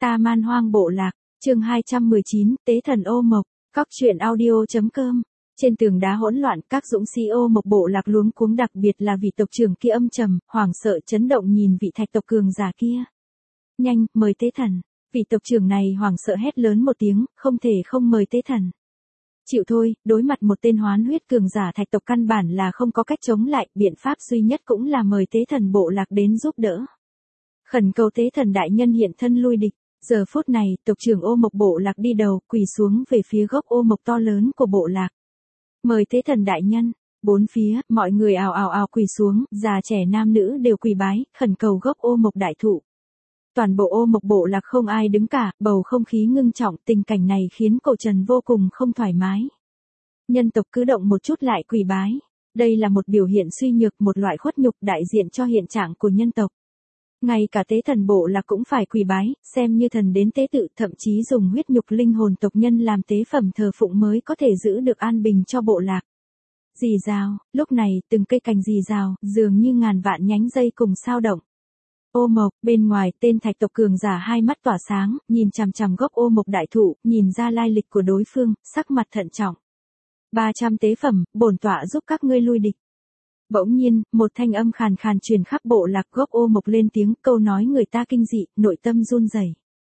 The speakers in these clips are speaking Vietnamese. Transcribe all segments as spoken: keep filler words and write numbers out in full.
Ta Man Hoang Bộ Lạc, chương hai trăm mười chín, Tế Thần Ô Mộc, Cóc Truyện Audio chấm com. Trên tường đá hỗn loạn, các dũng sĩ Ô Mộc Bộ Lạc luống cuống, đặc biệt là vị tộc trưởng kia âm trầm, hoảng sợ chấn động nhìn vị thạch tộc cường giả kia. Nhanh, mời tế thần. Vị tộc trưởng này hoảng sợ hét lớn một tiếng, không thể không mời tế thần. Chịu thôi, đối mặt một tên hoán huyết cường giả thạch tộc căn bản là không có cách chống lại, biện pháp duy nhất cũng là mời tế thần bộ lạc đến giúp đỡ. Khẩn cầu tế thần đại nhân hiện thân lui địch. Giờ phút này, tộc trưởng Ô Mộc Bộ Lạc đi đầu, quỳ xuống về phía gốc ô mộc to lớn của bộ lạc. Mời tế thần đại nhân. Bốn phía, mọi người ào ào ào quỳ xuống, già trẻ nam nữ đều quỳ bái, khẩn cầu gốc ô mộc đại thụ. Toàn bộ Ô Mộc Bộ Lạc không ai đứng cả, bầu không khí ngưng trọng, tình cảnh này khiến Cổ Trần vô cùng không thoải mái. Nhân tộc cứ động một chút lại quỳ bái. Đây là một biểu hiện suy nhược, một loại khuất nhục đại diện cho hiện trạng của nhân tộc. Ngay cả tế thần bộ lạc cũng phải quỳ bái, xem như thần đến tế tự, thậm chí dùng huyết nhục linh hồn tộc nhân làm tế phẩm thờ phụng mới có thể giữ được an bình cho bộ lạc. Rì rào, lúc này từng cây cành rì rào, dường như ngàn vạn nhánh dây cùng sao động. Ô mộc, bên ngoài tên thạch tộc cường giả hai mắt tỏa sáng, nhìn chằm chằm gốc ô mộc đại thụ, nhìn ra lai lịch của đối phương, sắc mặt thận trọng. ba trăm tế phẩm, bổn tọa giúp các ngươi lui địch. Bỗng nhiên, một thanh âm khàn khàn truyền khắp bộ lạc, gốc ô mộc lên tiếng, câu nói người ta kinh dị, nội tâm run rẩy.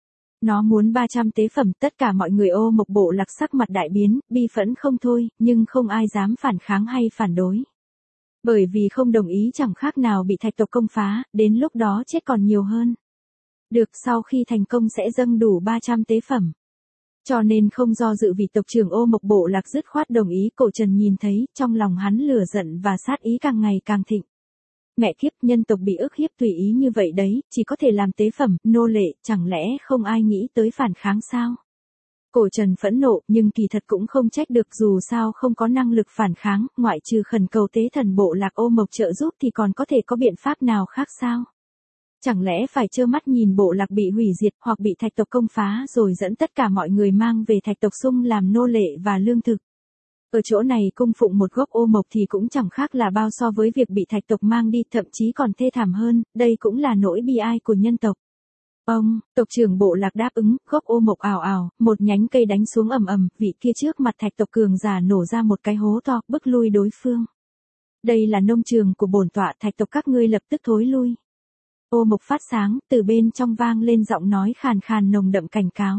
Nó muốn ba trăm tế phẩm, tất cả mọi người Ô Mộc Bộ Lạc sắc mặt đại biến, bi phẫn không thôi, nhưng không ai dám phản kháng hay phản đối. Bởi vì không đồng ý chẳng khác nào bị thạch tộc công phá, đến lúc đó chết còn nhiều hơn. Được, sau khi thành công sẽ dâng đủ ba trăm tế phẩm. Cho nên không do dự, vị tộc trưởng Ô Mộc Bộ Lạc dứt khoát đồng ý. Cổ Trần nhìn thấy, trong lòng hắn lửa giận và sát ý càng ngày càng thịnh. Mẹ kiếp, nhân tộc bị ức hiếp tùy ý như vậy đấy, chỉ có thể làm tế phẩm, nô lệ, chẳng lẽ không ai nghĩ tới phản kháng sao? Cổ Trần phẫn nộ, nhưng kỳ thật cũng không trách được, dù sao không có năng lực phản kháng, ngoại trừ khẩn cầu tế thần bộ lạc Ô Mộc trợ giúp thì còn có thể có biện pháp nào khác sao? Chẳng lẽ phải trơ mắt nhìn bộ lạc bị hủy diệt hoặc bị thạch tộc công phá rồi dẫn tất cả mọi người mang về thạch tộc sung làm nô lệ và lương thực? Ở chỗ này cung phụng một gốc ô mộc thì cũng chẳng khác là bao so với việc bị thạch tộc mang đi, thậm chí còn thê thảm hơn, đây cũng là nỗi bi ai của nhân tộc. Ông, tộc trưởng bộ lạc đáp ứng, gốc ô mộc ào ào, một nhánh cây đánh xuống ầm ầm, vị kia trước mặt thạch tộc cường giả nổ ra một cái hố to, bức lui đối phương. Đây là nông trường của bổn tọa, thạch tộc các ngươi lập tức thối lui. Ô mộc phát sáng, từ bên trong vang lên giọng nói khàn khàn nồng đậm cảnh cáo.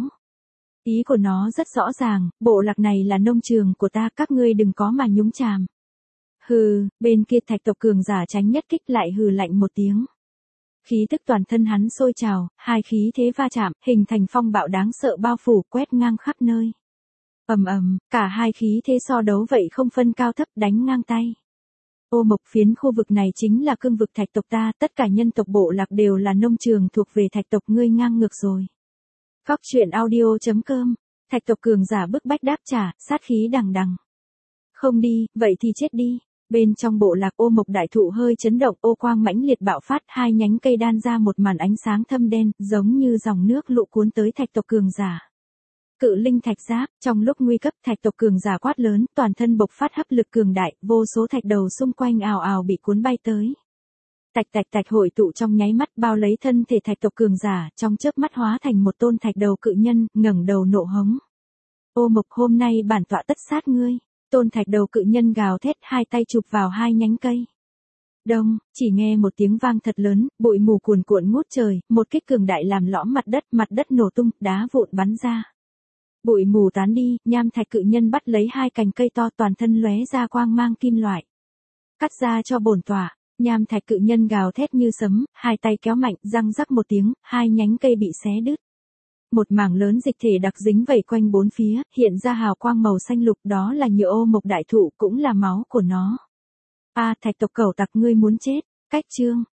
Ý của nó rất rõ ràng, bộ lạc này là nông trường của ta, các ngươi đừng có mà nhúng chàm. Hừ, bên kia thạch tộc cường giả tránh nhất kích lại hừ lạnh một tiếng. Khí tức toàn thân hắn sôi trào, hai khí thế va chạm, hình thành phong bạo đáng sợ bao phủ, quét ngang khắp nơi. Ầm ầm, cả hai khí thế so đấu vậy không phân cao thấp, đánh ngang tay. Ô mộc, phiến khu vực này chính là cương vực thạch tộc ta, tất cả nhân tộc bộ lạc đều là nông trường thuộc về thạch tộc, ngươi ngang ngược rồi. Cóc Truyện Audio chấm com. Thạch tộc cường giả bức bách đáp trả, sát khí đằng đằng. Không đi, vậy thì chết đi. Bên trong bộ lạc ô mộc đại thụ hơi chấn động, ô quang mãnh liệt bạo phát, hai nhánh cây đan ra một màn ánh sáng thâm đen, giống như dòng nước lũ cuốn tới thạch tộc cường giả. Cự linh thạch giáp, trong lúc nguy cấp, thạch tộc cường giả quát lớn, toàn thân bộc phát hấp lực cường đại, vô số thạch đầu xung quanh ào ào bị cuốn bay tới. Tạch tạch tạch hội tụ trong nháy mắt, bao lấy thân thể thạch tộc cường giả, trong chớp mắt hóa thành một tôn thạch đầu cự nhân, ngẩng đầu nộ hống. Ô mộc, hôm nay bản tọa tất sát ngươi. Tôn thạch đầu cự nhân gào thét, hai tay chụp vào hai nhánh cây. Đông, chỉ nghe một tiếng vang thật lớn, bụi mù cuồn cuộn ngút trời, một kích cường đại làm lõm mặt đất, mặt đất nổ tung, đá vụn bắn ra. Bụi mù tán đi, nham thạch cự nhân bắt lấy hai cành cây to, toàn thân lóe ra quang mang kim loại. Cắt ra cho bổn tọa. Nham thạch cự nhân gào thét như sấm, hai tay kéo mạnh, răng rắc một tiếng, hai nhánh cây bị xé đứt. Một mảng lớn dịch thể đặc dính vây quanh bốn phía, hiện ra hào quang màu xanh lục, đó là nhựa ô mộc đại thụ, cũng là máu của nó. A, thạch tộc cẩu tặc, ngươi muốn chết. Cách chương.